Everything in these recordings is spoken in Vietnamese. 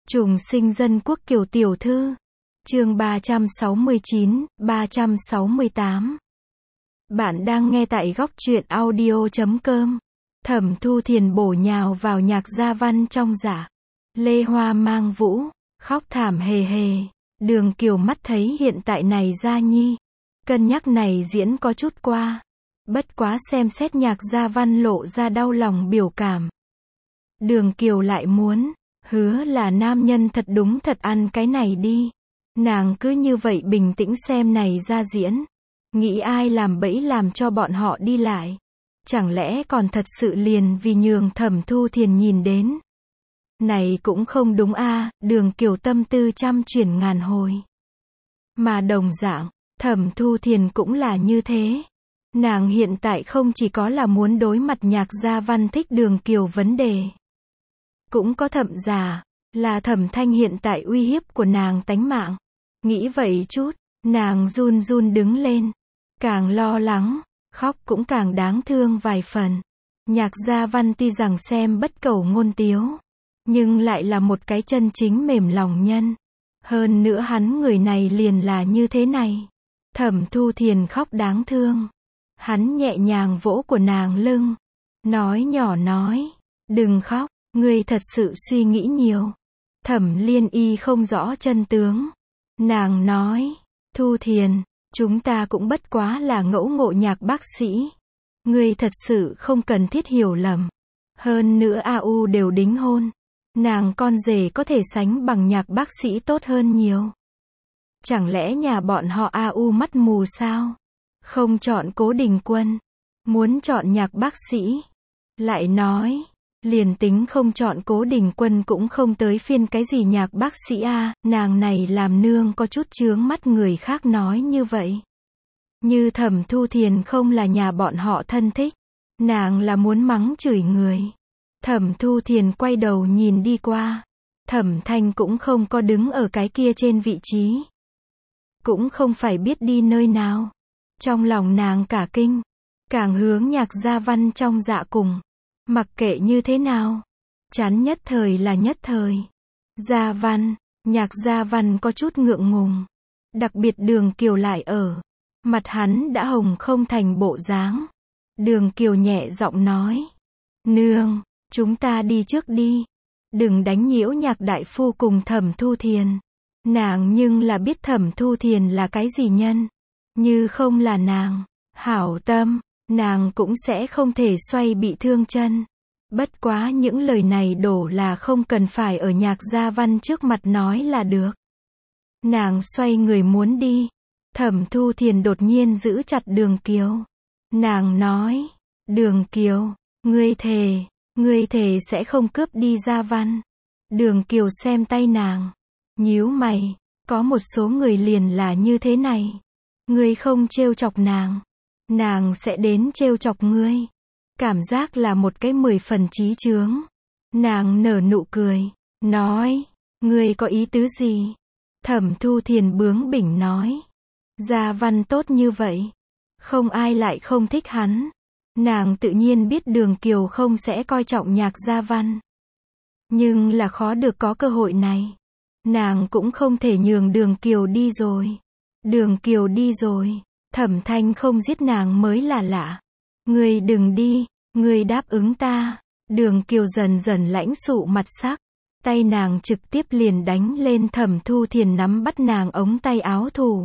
Trùng sinh dân quốc Kiều tiểu thư. Chương 369, 368. Bạn đang nghe tại góc truyện audio.com. Thẩm Thu Thiền bổ nhào vào nhạc gia văn trong dạ. Lê Hoa mang vũ, khóc thảm hề hề. Đường Kiều mắt thấy hiện tại này Gia Nhi. Cân nhắc này diễn có chút qua. Bất quá xem xét nhạc gia văn lộ ra đau lòng biểu cảm. Đường Kiều lại muốn, hứa là nam nhân thật đúng thật ăn cái này đi. Nàng cứ như vậy bình tĩnh xem này ra diễn. Nghĩ ai làm bẫy làm cho bọn họ đi lại. Chẳng lẽ còn thật sự liền vì nhường Thẩm Thu Thiền nhìn đến. Này cũng không đúng a. Đường Kiều tâm tư trăm chuyển ngàn hồi. Mà đồng dạng, Thẩm Thu Thiền cũng là như thế. Nàng hiện tại không chỉ có là muốn đối mặt nhạc gia văn thích Đường Kiều vấn đề. Cũng có thậm giả, là Thẩm Thanh hiện tại uy hiếp của nàng tánh mạng. Nghĩ vậy chút, nàng run run đứng lên. Càng lo lắng, khóc cũng càng đáng thương vài phần. Nhạc gia văn tuy rằng xem bất cầu ngôn tiếu, nhưng lại là một cái chân chính mềm lòng nhân. Hơn nữa hắn người này liền là như thế này. Thẩm Thu Thiền khóc đáng thương. Hắn nhẹ nhàng vỗ của nàng lưng. Nói nhỏ nói, đừng khóc, ngươi thật sự suy nghĩ nhiều. Thẩm Liên Y không rõ chân tướng. Nàng nói, Thu Thiền, chúng ta cũng bất quá là ngẫu ngộ nhạc bác sĩ. Ngươi thật sự không cần thiết hiểu lầm. Hơn nữa AU đều đính hôn. Nàng con rể có thể sánh bằng nhạc bác sĩ tốt hơn nhiều. Chẳng lẽ nhà bọn họ AU mắt mù sao? Không chọn Cố Đình Quân. Muốn chọn nhạc bác sĩ. Lại nói, liền tính không chọn Cố Đình Quân cũng không tới phiên cái gì nhạc bác sĩ a. Nàng này làm nương có chút chướng mắt người khác nói như vậy. Như Thẩm Thu Thiền không là nhà bọn họ thân thích. Nàng là muốn mắng chửi người. Thẩm Thu Thiền quay đầu nhìn đi qua. Thẩm Thanh cũng không có đứng ở cái kia trên vị trí. Cũng không phải biết đi nơi nào. Trong lòng nàng cả kinh. Càng hướng nhạc gia văn trong dạ cùng. Mặc kệ như thế nào. Chán nhất thời là nhất thời. Gia văn, nhạc gia văn có chút ngượng ngùng. Đặc biệt Đường Kiều lại ở. Mặt hắn đã hồng không thành bộ dáng. Đường Kiều nhẹ giọng nói. Nương, chúng ta đi trước đi. Đừng đánh nhiễu nhạc đại phu cùng Thẩm Thu Thiền. Nàng nhưng là biết Thẩm Thu Thiền là cái gì nhân. Như không là nàng, hảo tâm, nàng cũng sẽ không thể xoay bị thương chân. Bất quá những lời này đổ là không cần phải ở nhạc gia văn trước mặt nói là được. Nàng xoay người muốn đi. Thẩm Thu Thiền đột nhiên giữ chặt Đường Kiều. Nàng nói, Đường Kiều, ngươi thề sẽ không cướp đi gia văn. Đường Kiều xem tay nàng. Nhíu mày, có một số người liền là như thế này. Ngươi không trêu chọc nàng sẽ đến trêu chọc ngươi. Cảm giác là một cái 10 phần trí chướng. Nàng nở nụ cười, nói, ngươi có ý tứ gì? Thẩm Thu Thiền bướng bỉnh nói, gia văn tốt như vậy, không ai lại không thích hắn. Nàng tự nhiên biết Đường Kiều không sẽ coi trọng nhạc gia văn. Nhưng là khó được có cơ hội này. Nàng cũng không thể nhường Đường Kiều đi rồi. Đường Kiều đi rồi, Thẩm Thanh không giết nàng mới là lạ. Ngươi đừng đi, ngươi đáp ứng ta. Đường Kiều dần dần lãnh sụ mặt sắc. Tay nàng trực tiếp liền đánh lên Thẩm Thu Thiền nắm bắt nàng ống tay áo thủ.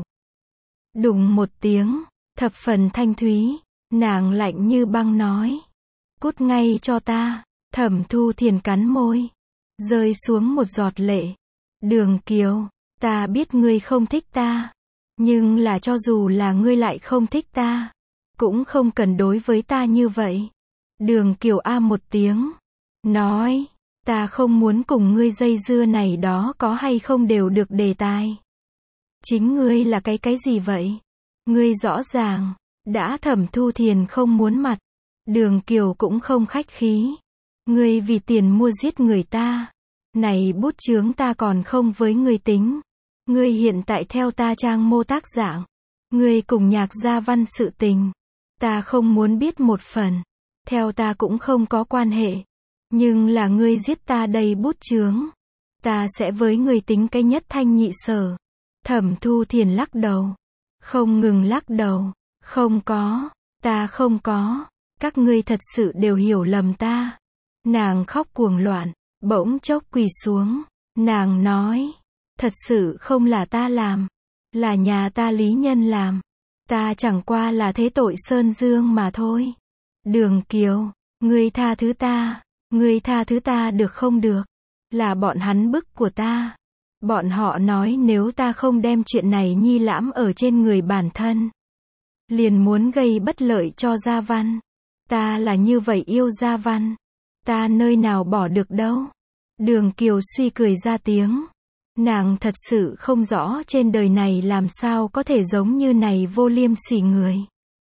Đùng một tiếng, thập phần thanh thúy. Nàng lạnh như băng nói. Cút ngay cho ta. Thẩm Thu Thiền cắn môi. Rơi xuống một giọt lệ. Đường Kiều, ta biết ngươi không thích ta. Nhưng là cho dù là ngươi lại không thích ta, cũng không cần đối với ta như vậy. Đường Kiều a một tiếng. Nói, ta không muốn cùng ngươi dây dưa này đó có hay không đều được đề tài. Chính ngươi là cái gì vậy? Ngươi rõ ràng, đã Thẩm Thu Thiền không muốn mặt. Đường Kiều cũng không khách khí. Ngươi vì tiền mua giết người ta. Này bút chướng ta còn không với ngươi tính. Ngươi hiện tại theo ta trang mô tác dạng. Ngươi cùng nhạc gia văn sự tình. Ta không muốn biết một phần. Theo ta cũng không có quan hệ. Nhưng là ngươi giết ta đầy bút chướng. Ta sẽ với người tính cái nhất thanh nhị sở. Thẩm Thu Thiền lắc đầu. Không ngừng lắc đầu. Không có. Ta không có. Các ngươi thật sự đều hiểu lầm ta. Nàng khóc cuồng loạn. Bỗng chốc quỳ xuống. Nàng nói. Thật sự không là ta làm. Là nhà ta Lý Nhân làm. Ta chẳng qua là thế tội sơn dương mà thôi. Đường Kiều. Ngươi tha thứ ta. Ngươi tha thứ ta được không được? Là bọn hắn bức của ta. Bọn họ nói nếu ta không đem chuyện này nhi lãm ở trên người bản thân, liền muốn gây bất lợi cho Gia Văn. Ta là như vậy yêu Gia Văn. Ta nơi nào bỏ được đâu. Đường Kiều suy cười ra tiếng. Nàng thật sự không rõ trên đời này làm sao có thể giống như này vô liêm sỉ người.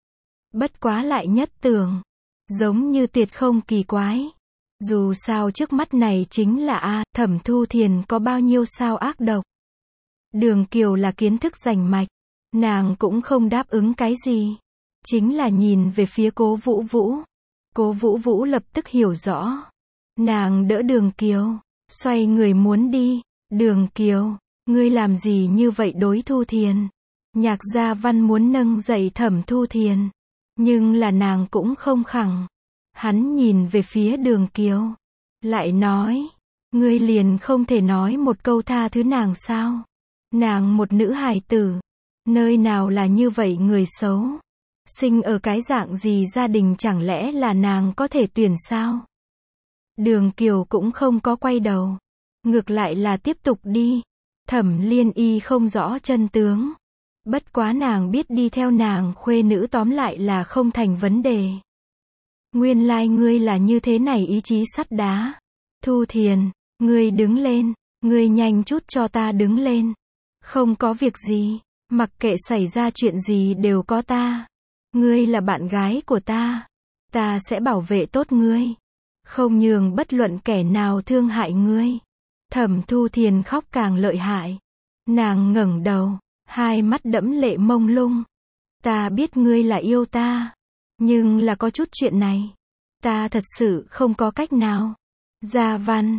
Bất quá lại nhất tưởng. Giống như tuyệt không kỳ quái. Dù sao trước mắt này chính là Thẩm Thu Thiền có bao nhiêu sao ác độc. Đường Kiều là kiến thức rành mạch. Nàng cũng không đáp ứng cái gì. Chính là nhìn về phía Cố Vũ Vũ. Cố Vũ Vũ lập tức hiểu rõ. Nàng đỡ Đường Kiều. Xoay người muốn đi. Đường Kiều, ngươi làm gì như vậy đối Thu Thiền? Nhạc Gia Văn muốn nâng dậy Thẩm Thu Thiền. Nhưng là nàng cũng không khẳng. Hắn nhìn về phía Đường Kiều. Lại nói. Ngươi liền không thể nói một câu tha thứ nàng sao? Nàng một nữ hài tử. Nơi nào là như vậy người xấu? Sinh ở cái dạng gì gia đình chẳng lẽ là nàng có thể tuyển sao? Đường Kiều cũng không có quay đầu. Ngược lại là tiếp tục đi. Thẩm Liên Y không rõ chân tướng. Bất quá nàng biết đi theo nàng khuê nữ tóm lại là không thành vấn đề. Nguyên lai ngươi là như thế này ý chí sắt đá. Thu Thiền, ngươi đứng lên. Ngươi nhanh chút cho ta đứng lên. Không có việc gì. Mặc kệ xảy ra chuyện gì đều có ta. Ngươi là bạn gái của ta. Ta sẽ bảo vệ tốt ngươi. Không nhường bất luận kẻ nào thương hại ngươi. Thẩm Thu Thiền khóc càng lợi hại. Nàng ngẩng đầu. Hai mắt đẫm lệ mông lung. Ta biết ngươi là yêu ta. Nhưng là có chút chuyện này. Ta thật sự không có cách nào. Gia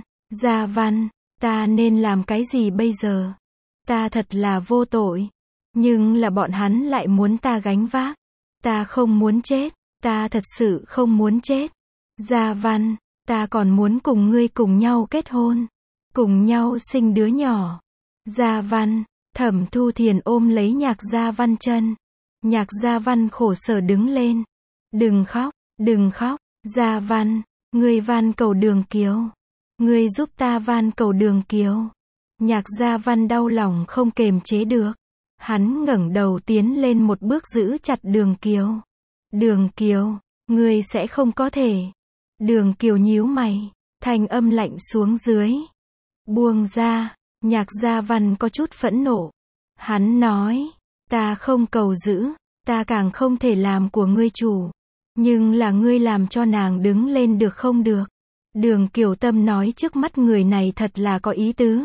Văn, ta nên làm cái gì bây giờ? Ta thật là vô tội. Nhưng là bọn hắn lại muốn ta gánh vác. Ta không muốn chết. Ta thật sự không muốn chết. Gia Văn, ta còn muốn cùng ngươi cùng nhau kết hôn. Cùng nhau sinh đứa nhỏ. Gia Văn, Thẩm Thu Thiền ôm lấy Nhạc Gia Văn chân. Nhạc Gia Văn khổ sở đứng lên. Đừng khóc, Gia Văn, ngươi van cầu Đường Kiều. Ngươi giúp ta van cầu Đường Kiều. Nhạc Gia Văn đau lòng không kềm chế được. Hắn ngẩng đầu tiến lên một bước giữ chặt Đường Kiều. Đường Kiều, ngươi sẽ không có thể. Đường Kiều nhíu mày, thanh âm lạnh xuống dưới. Buông ra. Nhạc Gia Văn có chút phẫn nộ. Hắn nói, ta không cầu giữ, ta càng không thể làm của ngươi chủ. Nhưng là ngươi làm cho nàng đứng lên được không được. Đường Kiều Tâm nói trước mắt người này thật là có ý tứ.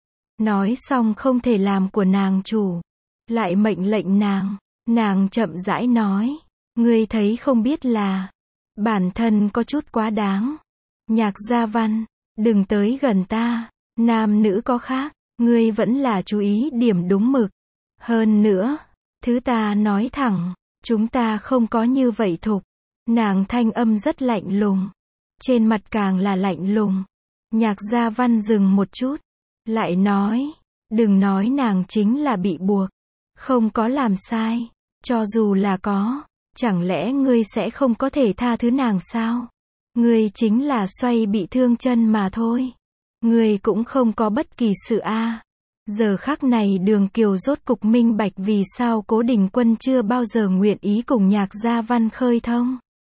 Nói xong không thể làm của nàng chủ. Lại mệnh lệnh nàng chậm rãi nói. Ngươi thấy không biết là, bản thân có chút quá đáng. Nhạc Gia Văn, đừng tới gần ta. Nam nữ có khác, ngươi vẫn là chú ý điểm đúng mực. Hơn nữa, thứ ta nói thẳng, chúng ta không có như vậy thục. Nàng thanh âm rất lạnh lùng. Trên mặt càng là lạnh lùng. Nhạc Gia Văn dừng một chút. Lại nói, đừng nói nàng chính là bị buộc. Không có làm sai. Cho dù là có, chẳng lẽ ngươi sẽ không có thể tha thứ nàng sao? Ngươi chính là xoay bị thương chân mà thôi. Ngươi cũng không có bất kỳ sự Giờ khắc này Đường Kiều rốt cục minh bạch vì sao Cố Đình Quân chưa bao giờ nguyện ý cùng Nhạc Gia Văn khơi thông.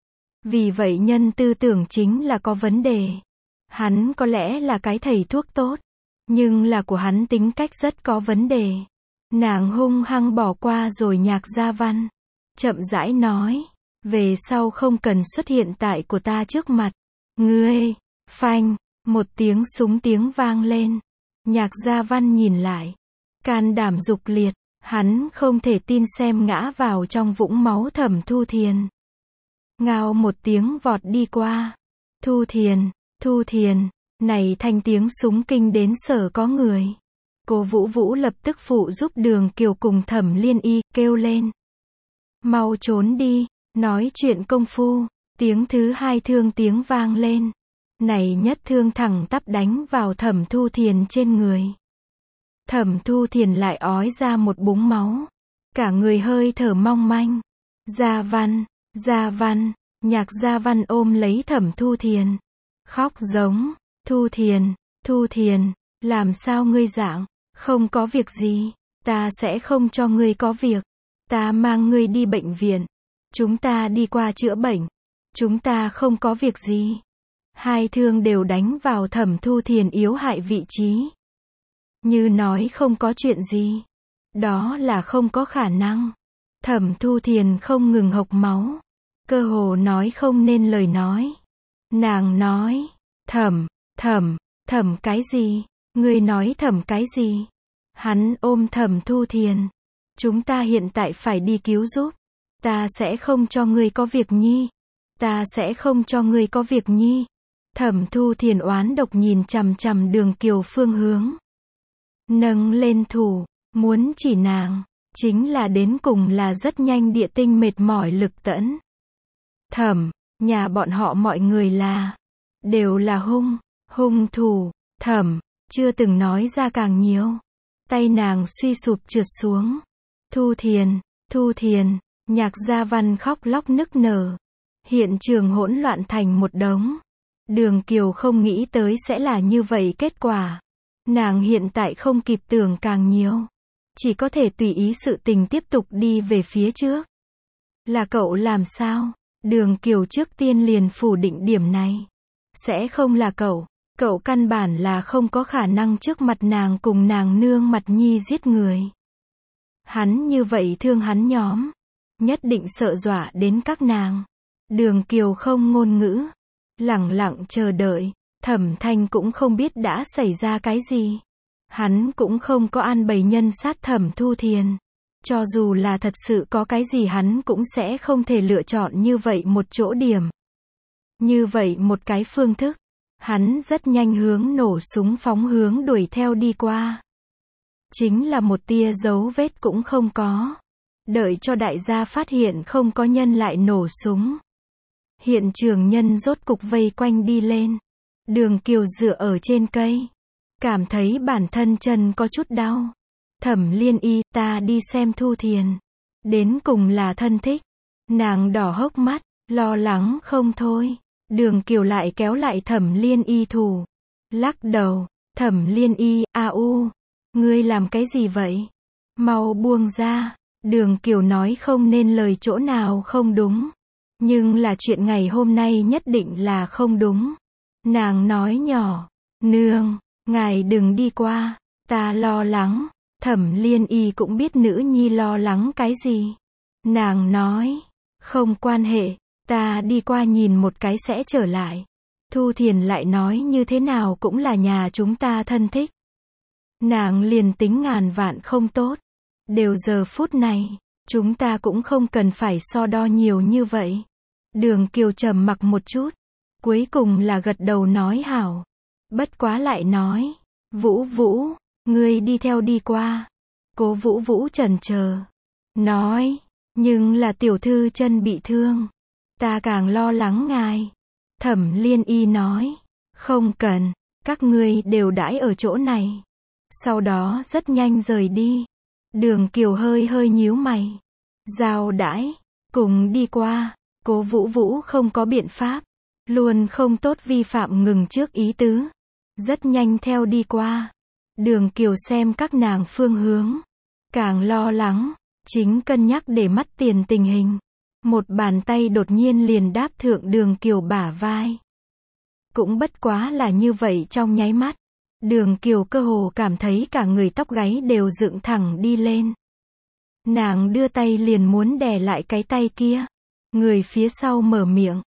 Vì vậy nhân tư tưởng chính là có vấn đề. Hắn có lẽ là cái thầy thuốc tốt, nhưng là của hắn tính cách rất có vấn đề. Nàng hung hăng bỏ qua rồi Nhạc Gia Văn. Chậm rãi nói, về sau không cần xuất hiện tại của ta trước mặt. Ngươi, phanh, một tiếng súng tiếng vang lên. Nhạc Gia Văn nhìn lại. Can đảm dục liệt, hắn không thể tin xem ngã vào trong vũng máu Thẩm Thu Thiền. Ngao một tiếng vọt đi qua. Thu Thiền, Này thanh tiếng súng kinh đến sở có người. Cố Vũ Vũ lập tức phụ giúp Đường Kiều cùng Thẩm Liên Y, kêu lên. Mau trốn đi, nói chuyện công phu. Tiếng thứ hai thương tiếng vang lên. Này nhất thương thẳng tắp đánh vào Thẩm Thu Thiền trên người. Thẩm Thu Thiền lại ói ra một búng máu. Cả người hơi thở mong manh. Gia Văn, Nhạc Gia Văn ôm lấy Thẩm Thu Thiền. Khóc giống. Thu Thiền, làm sao ngươi dạng? Không có việc gì, ta sẽ không cho ngươi có việc. Ta mang ngươi đi bệnh viện. Chúng ta đi qua chữa bệnh. Chúng ta không có việc gì. Hai thương đều đánh vào Thẩm Thu Thiền yếu hại vị trí. Như nói không có chuyện gì. Đó là không có khả năng. Thẩm Thu Thiền không ngừng hộc máu. Cơ hồ nói không nên lời nói. Nàng nói, thẩm cái gì? Ngươi nói thẩm cái gì? Hắn ôm Thẩm Thu Thiền. Chúng ta hiện tại phải đi cứu giúp. Ta sẽ không cho ngươi có việc nhi. Ta sẽ không cho ngươi có việc nhi. Thẩm Thu Thiền oán độc nhìn chằm chằm Đường Kiều phương hướng. Nâng lên thủ, muốn chỉ nàng. Chính là đến cùng là rất nhanh địa tinh mệt mỏi lực tẫn. Thẩm, nhà bọn họ mọi người đều là hung thủ. Thẩm, chưa từng nói ra càng nhiều. Tay nàng suy sụp trượt xuống. Thu Thiền, Nhạc Gia Văn khóc lóc nức nở. Hiện trường hỗn loạn thành một đống. Đường Kiều không nghĩ tới sẽ là như vậy kết quả. Nàng hiện tại không kịp tưởng càng nhiều. Chỉ có thể tùy ý sự tình tiếp tục đi về phía trước. Là cậu làm sao? Đường Kiều trước tiên liền phủ định điểm này. Sẽ không là cậu. Cậu căn bản là không có khả năng trước mặt nàng cùng nàng nương mặt nhi giết người. Hắn như vậy thương hắn nhóm. Nhất định sợ dọa đến các nàng. Đường Kiều không ngôn ngữ. Lẳng lặng chờ đợi. Thẩm Thanh cũng không biết đã xảy ra cái gì. Hắn cũng không có an bày nhân sát Thẩm Thu Thiền. Cho dù là thật sự có cái gì hắn cũng sẽ không thể lựa chọn như vậy một chỗ điểm. Như vậy một cái phương thức. Hắn rất nhanh hướng nổ súng phóng hướng đuổi theo đi qua. Chính là một tia dấu vết cũng không có. Đợi cho đại gia phát hiện không có nhân lại nổ súng. Hiện trường nhân rốt cục vây quanh đi lên. Đường Kiều dựa ở trên cây. Cảm thấy bản thân chân có chút đau. Thẩm Liên Y, ta đi xem Thu Thiền. Đến cùng là thân thích. Nàng đỏ hốc mắt, lo lắng không thôi. Đường Kiều lại kéo lại Thẩm Liên Y thủ. Lắc đầu. Thẩm Liên Y, ngươi làm cái gì vậy? Mau buông ra. Đường Kiều nói không nên lời chỗ nào không đúng. Nhưng là chuyện ngày hôm nay nhất định là không đúng. Nàng nói nhỏ. Nương, ngài đừng đi qua. Ta lo lắng. Thẩm Liên Y cũng biết nữ nhi lo lắng cái gì. Nàng nói. Không quan hệ. Ta đi qua nhìn một cái sẽ trở lại. Thu Thiền lại nói như thế nào cũng là nhà chúng ta thân thích. Nàng liền tính ngàn vạn không tốt. Đều giờ phút này. Chúng ta cũng không cần phải so đo nhiều như vậy. Đường Kiều trầm mặc một chút. Cuối cùng là gật đầu nói hảo. Bất quá lại nói. Vũ, ngươi đi theo đi qua. Cố Vũ chần chờ. Nói. Nhưng là tiểu thư chân bị thương. Ta càng lo lắng ngài. Thẩm Liên Y nói. Không cần. Các ngươi đều đãi ở chỗ này. Sau đó rất nhanh rời đi. Đường Kiều hơi nhíu mày. Giao đãi. Cùng đi qua. Cố Vũ không có biện pháp. Luôn không tốt vi phạm ngừng trước ý tứ. Rất nhanh theo đi qua. Đường Kiều xem các nàng phương hướng. Càng lo lắng. Chính cân nhắc để mắt tiền tình hình. Một bàn tay đột nhiên liền đáp thượng Đường Kiều bả vai. Cũng bất quá là như vậy trong nháy mắt. Đường Kiều cơ hồ cảm thấy cả người tóc gáy đều dựng thẳng đi lên. Nàng đưa tay liền muốn đè lại cái tay kia. Người phía sau mở miệng.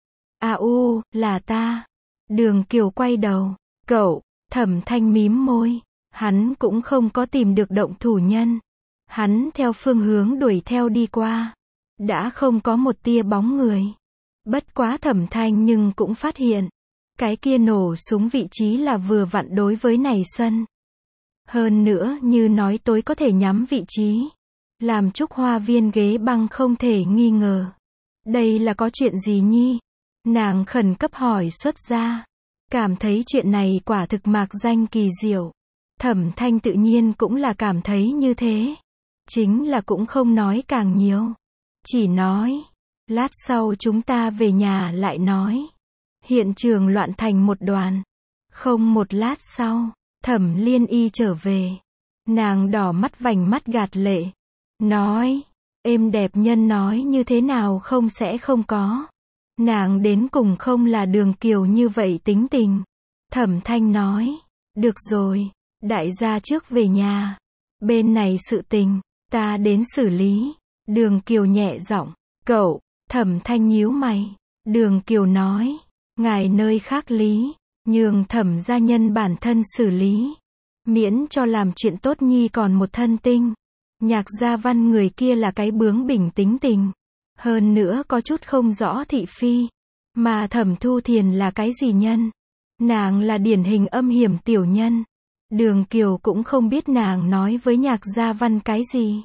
Là ta. Đường Kiều quay đầu. Cậu. Thẩm Thanh mím môi. Hắn cũng không có tìm được động thủ nhân. Hắn theo phương hướng đuổi theo đi qua. Đã không có một tia bóng người. Bất quá Thẩm Thanh nhưng cũng phát hiện. Cái kia nổ súng vị trí là vừa vặn đối với này sân. Hơn nữa như nói tối có thể nhắm vị trí. Làm Trúc Hoa Viên ghế băng không thể nghi ngờ. Đây là có chuyện gì nhi? Nàng khẩn cấp hỏi xuất ra. Cảm thấy chuyện này quả thực mạc danh kỳ diệu. Thẩm Thanh tự nhiên cũng là cảm thấy như thế. Chính là cũng không nói càng nhiều. Chỉ nói, lát sau chúng ta về nhà lại nói. Hiện trường loạn thành một đoàn. Không một lát sau, Thẩm Liên Y trở về. Nàng đỏ mắt vành mắt gạt lệ. Nói, êm đẹp nhân nói như thế nào không sẽ không có. Nàng đến cùng không là Đường Kiều như vậy tính tình. Thẩm Thanh nói, được rồi, đại gia trước về nhà. Bên này sự tình, ta đến xử lý. Đường Kiều nhẹ giọng, cậu, Thẩm Thanh nhíu mày. Đường Kiều nói, ngài nơi khác lý, nhường Thẩm gia nhân bản thân xử lý. Miễn cho làm chuyện tốt nhi còn một thân tinh. Nhạc Gia Văn người kia là cái bướng bỉnh tính tình. Hơn nữa có chút không rõ thị phi. Mà Thẩm Thu Thiền là cái gì nhân? Nàng là điển hình âm hiểm tiểu nhân. Đường Kiều cũng không biết nàng nói với Nhạc Gia Văn cái gì.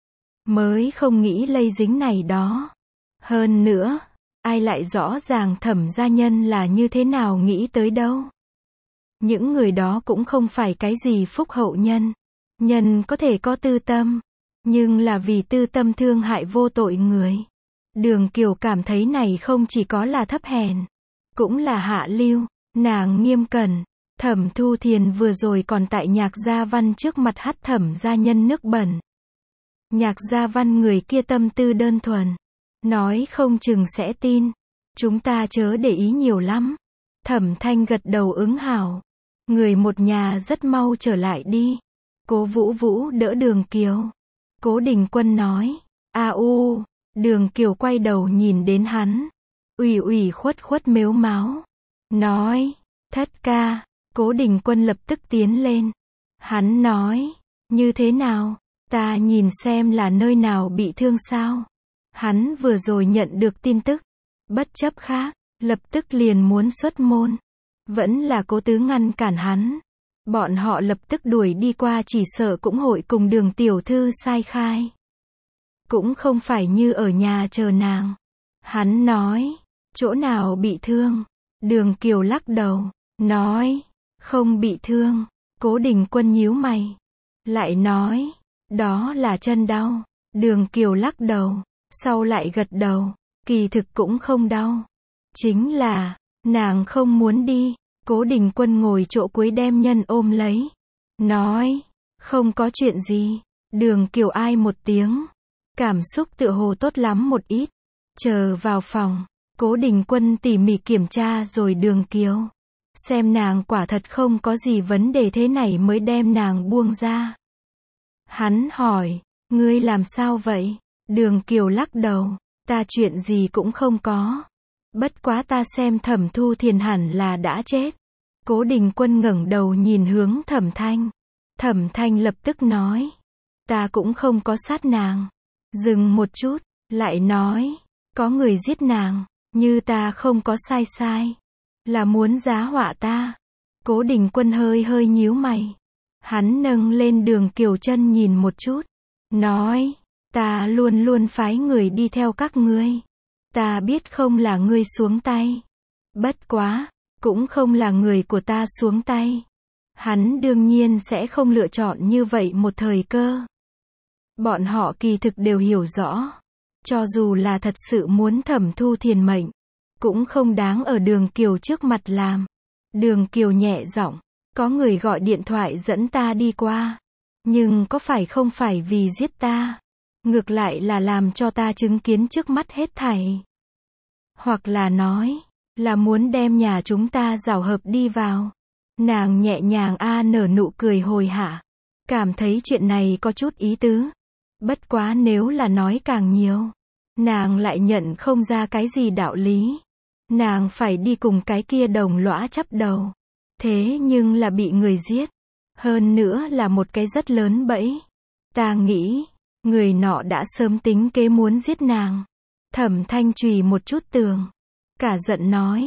Mới không nghĩ lây dính này đó. Hơn nữa, ai lại rõ ràng Thẩm gia nhân là như thế nào nghĩ tới đâu. Những người đó cũng không phải cái gì phúc hậu nhân. Nhân có thể có tư tâm, nhưng là vì tư tâm thương hại vô tội người. Đường Kiều cảm thấy này không chỉ có là thấp hèn, cũng là hạ lưu. Nàng nghiêm cẩn. Thẩm Thu Thiền vừa rồi còn tại Nhạc Gia Văn trước mặt hắt Thẩm gia nhân nước bẩn. Nhạc Gia Văn người kia tâm tư đơn thuần, nói không chừng sẽ tin. Chúng ta chớ để ý nhiều lắm. Thẩm Thanh gật đầu ứng hảo. Người một nhà rất mau trở lại đi. Cố Vũ Vũ đỡ Đường Kiều. Cố Đình Quân nói, u. Đường Kiều quay đầu nhìn đến hắn. Ủy khuất mếu máo. Nói, thất ca. Cố Đình Quân lập tức tiến lên. Hắn nói, như thế nào? Ta nhìn xem là nơi nào bị thương sao? Hắn vừa rồi nhận được tin tức. Bất chấp khác, lập tức liền muốn xuất môn. Vẫn là Cố Tứ ngăn cản hắn. Bọn họ lập tức đuổi đi qua chỉ sợ cũng hội cùng Đường tiểu thư sai khai. Cũng không phải như ở nhà chờ nàng. Hắn nói, chỗ nào bị thương? Đường Kiều lắc đầu, nói, không bị thương. Cố Đình Quân nhíu mày. Lại nói, đó là chân đau. Đường Kiều lắc đầu, sau lại gật đầu, kỳ thực cũng không đau. Chính là, nàng không muốn đi. Cố Đình Quân ngồi chỗ cuối đem nhân ôm lấy. Nói, không có chuyện gì. Đường Kiều ai một tiếng. Cảm xúc tựa hồ tốt lắm một ít. Chờ vào phòng, Cố Đình Quân tỉ mỉ kiểm tra rồi Đường Kiều. Xem nàng quả thật không có gì vấn đề thế này mới đem nàng buông ra. Hắn hỏi, ngươi làm sao vậy? Đường Kiều lắc đầu, ta chuyện gì cũng không có. Bất quá ta xem Thẩm Thu Thiền hẳn là đã chết. Cố Đình Quân ngẩng đầu nhìn hướng Thẩm Thanh. Thẩm Thanh lập tức nói, ta cũng không có sát nàng. Dừng một chút, lại nói, có người giết nàng, như ta không có sai. Là muốn giá họa ta. Cố Đình Quân hơi nhíu mày. Hắn nâng lên Đường Kiều chân nhìn một chút. Nói, ta luôn phái người đi theo các ngươi. Ta biết không là ngươi xuống tay. Bất quá, cũng không là người của ta xuống tay. Hắn đương nhiên sẽ không lựa chọn như vậy một thời cơ. Bọn họ kỳ thực đều hiểu rõ. Cho dù là thật sự muốn Thẩm Thu Thiền mệnh, cũng không đáng ở Đường Kiều trước mặt làm. Đường Kiều nhẹ giọng, có người gọi điện thoại dẫn ta đi qua. Nhưng có phải không phải vì giết ta. Ngược lại là làm cho ta chứng kiến trước mắt hết thảy. Hoặc là nói, là muốn đem nhà chúng ta rào hợp đi vào. Nàng nhẹ nhàng nở nụ cười hồi hả. Cảm thấy chuyện này có chút ý tứ. Bất quá nếu là nói càng nhiều, nàng lại nhận không ra cái gì đạo lý. Nàng phải đi cùng cái kia đồng lõa chắp đầu. Thế nhưng là bị người giết. Hơn nữa là một cái rất lớn bẫy. Ta nghĩ, người nọ đã sớm tính kế muốn giết nàng. Thẩm Thanh chùy một chút tường. Cả giận nói,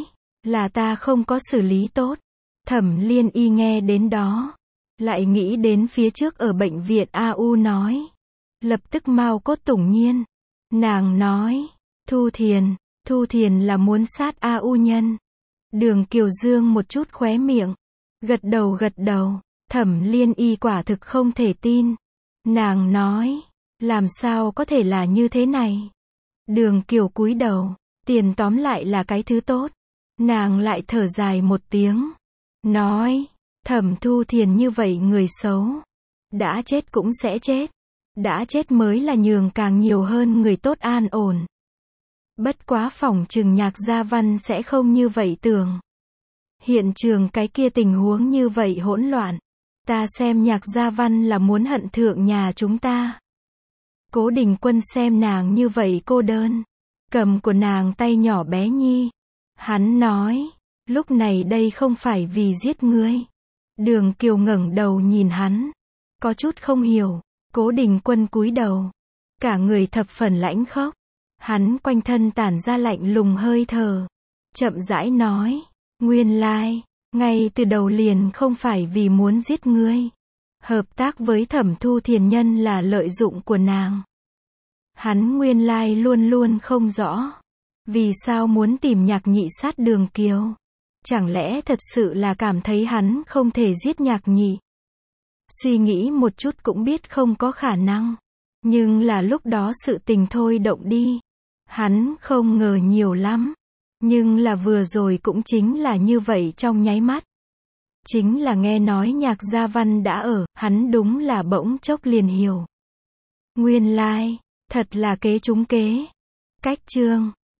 Là ta không có xử lý tốt. Thẩm Liên Y nghe đến đó, lại nghĩ đến phía trước ở bệnh viện AU nói. Lập tức mau cốt tủng nhiên. Nàng nói, Thu Thiền là muốn sát AU nhân. Đường Kiều Dương một chút khóe miệng. Gật đầu. Thẩm Liên Y quả thực không thể tin. Nàng nói, làm sao có thể là như thế này. Đường Kiều cúi đầu, tiền tóm lại là cái thứ tốt. Nàng lại thở dài một tiếng. Nói, Thẩm Thu Thiền như vậy người xấu. Đã chết cũng sẽ chết. Đã chết mới là nhường càng nhiều hơn người tốt an ổn. Bất quá phỏng chừng Nhạc Gia Văn sẽ không như vậy tưởng. Hiện trường cái kia tình huống như vậy hỗn loạn. Ta xem Nhạc Gia Văn là muốn hận thượng nhà chúng ta. Cố Đình Quân xem nàng như vậy cô đơn. Cầm của nàng tay nhỏ bé nhi. Hắn nói, lúc này đây không phải vì giết ngươi. Đường Kiều ngẩng đầu nhìn hắn. Có chút không hiểu. Cố Đình Quân cúi đầu. Cả người thập phần lãnh khốc. Hắn quanh thân tản ra lạnh lùng hơi thở. Chậm rãi nói. Nguyên lai, ngay từ đầu liền không phải vì muốn giết ngươi. Hợp tác với Thẩm Thu Thiền nhân là lợi dụng của nàng. Hắn nguyên lai luôn luôn không rõ. Vì sao muốn tìm Nhạc Nhị sát Đường Kiều? Chẳng lẽ thật sự là cảm thấy hắn không thể giết Nhạc Nhị? Suy nghĩ một chút cũng biết không có khả năng. Nhưng là lúc đó sự tình thôi động đi. Hắn không ngờ nhiều lắm. Nhưng là vừa rồi cũng chính là như vậy trong nháy mắt. Chính là nghe nói Nhạc Gia Văn đã ở, hắn đúng là bỗng chốc liền hiểu. Nguyên lai, thật là kế trúng kế. Cách chương